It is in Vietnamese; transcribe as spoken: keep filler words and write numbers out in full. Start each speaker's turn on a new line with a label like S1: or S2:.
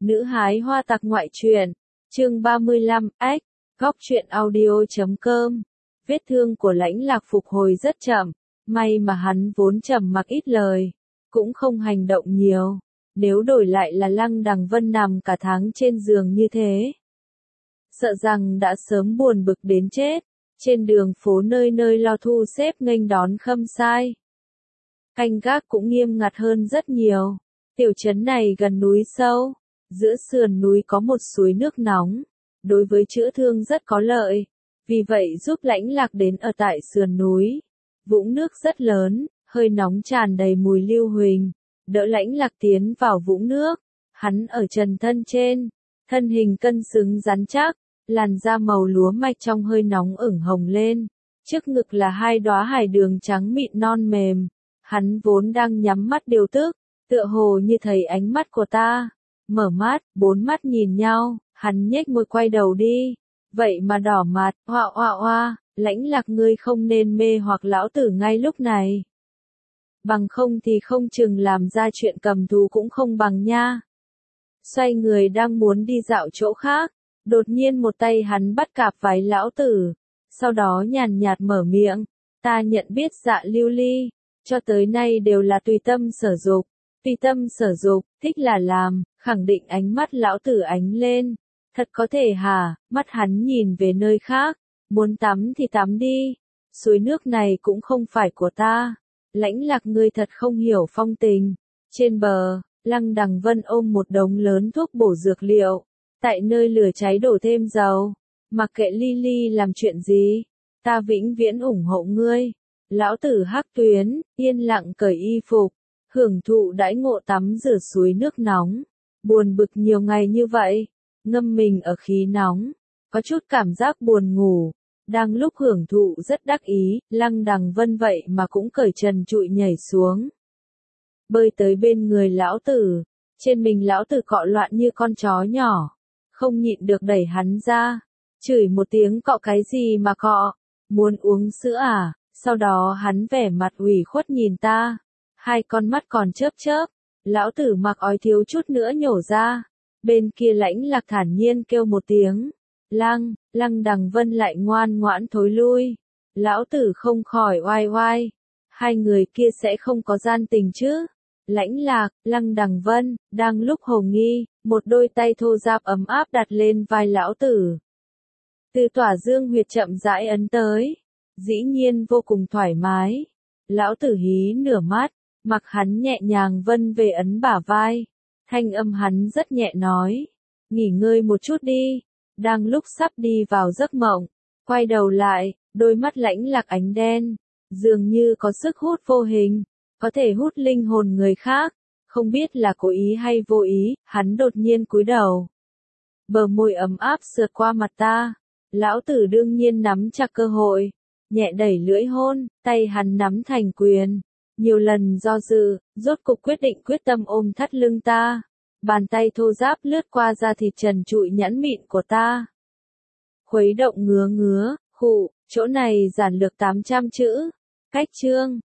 S1: Nữ hái hoa tặc ngoại truyện, chương ba mươi lăm, ách, góc truyện audio.com. Vết thương của Lãnh Lạc phục hồi rất chậm, may mà hắn vốn trầm mặc ít lời, cũng không hành động nhiều. Nếu đổi lại là Lăng Đằng Vân nằm cả tháng trên giường như thế, sợ rằng đã sớm buồn bực đến chết. Trên đường phố nơi nơi lo thu xếp nghênh đón Khâm Sai. Canh gác cũng nghiêm ngặt hơn rất nhiều. Tiểu trấn này gần núi sâu, giữa sườn núi có một suối nước nóng, đối với chữa thương rất có lợi, vì vậy giúp Lãnh Lạc đến ở tại sườn núi. Vũng nước rất lớn, hơi nóng tràn đầy mùi lưu huỳnh, đỡ Lãnh Lạc tiến vào vũng nước. Hắn ở trần thân trên, thân hình cân xứng rắn chắc, làn da màu lúa mạch trong hơi nóng ửng hồng lên, trước ngực là hai đóa hải đường trắng mịn non mềm. Hắn vốn đang nhắm mắt điều tức, tựa hồ như thấy ánh mắt của ta. Mở mắt, bốn mắt nhìn nhau, hắn nhếch môi quay đầu đi. Vậy mà đỏ mặt, oa oa oa, Lãnh Lạc ngươi không nên mê hoặc lão tử ngay lúc này. Bằng không thì không chừng làm ra chuyện cầm thú cũng không bằng nha. Xoay người đang muốn đi dạo chỗ khác, đột nhiên một tay hắn bắt cạp váy lão tử, sau đó nhàn nhạt mở miệng, ta nhận biết Dạ Lưu Ly, cho tới nay đều là tùy tâm sở dục, tùy tâm sở dục, thích là làm. Khẳng định ánh mắt lão tử ánh lên, thật có thể hả? Mắt hắn nhìn về nơi khác, muốn tắm thì tắm đi, suối nước này cũng không phải của ta. Lãnh Lạc ngươi thật không hiểu phong tình. Trên bờ, Lăng Đằng Vân ôm một đống lớn thuốc bổ dược liệu, tại nơi lửa cháy đổ thêm dầu. Mặc kệ Lily làm chuyện gì, ta vĩnh viễn ủng hộ ngươi. Lão tử Hắc Tuyến, yên lặng cởi y phục, hưởng thụ đãi ngộ tắm rửa suối nước nóng. Buồn bực nhiều ngày như vậy, ngâm mình ở khí nóng, có chút cảm giác buồn ngủ. Đang lúc hưởng thụ rất đắc ý, Lăng Đằng Vân vậy mà cũng cởi trần trụi nhảy xuống, bơi tới bên người lão tử. Trên mình lão tử cọ loạn như con chó nhỏ, không nhịn được đẩy hắn ra, chửi một tiếng cọ cái gì mà cọ, muốn uống sữa à? Sau đó hắn vẻ mặt ủy khuất nhìn ta, hai con mắt còn chớp chớp. Lão tử mặc ói thiếu chút nữa nhổ ra. Bên kia Lãnh Lạc thản nhiên kêu một tiếng, Lăng, Lăng Đằng Vân lại ngoan ngoãn thối lui. Lão tử không khỏi oai oai, hai người kia sẽ không có gian tình chứ? Lãnh Lạc, Lăng Đằng Vân, đang lúc hồ nghi, một đôi tay thô ráp ấm áp đặt lên vai lão tử. Từ tỏa dương huyệt chậm rãi ấn tới, dĩ nhiên vô cùng thoải mái. Lão tử hí nửa mắt, mặc hắn nhẹ nhàng vân về ấn bả vai. Thanh âm hắn rất nhẹ nói, nghỉ ngơi một chút đi. Đang lúc sắp đi vào giấc mộng, quay đầu lại, đôi mắt Lãnh Lạc ánh đen, dường như có sức hút vô hình, có thể hút linh hồn người khác. Không biết là cố ý hay vô ý, hắn đột nhiên cúi đầu. Bờ môi ấm áp sượt qua mặt ta. Lão tử đương nhiên nắm chặt cơ hội, nhẹ đẩy lưỡi hôn, tay hắn nắm thành quyền. Nhiều lần do dự, rốt cục quyết định quyết tâm ôm thắt lưng ta. Bàn tay thô ráp lướt qua da thịt trần trụi nhẵn mịn của ta. Khuấy động ngứa ngứa, khụ, chỗ này giản lược tám trăm chữ. Cách chương.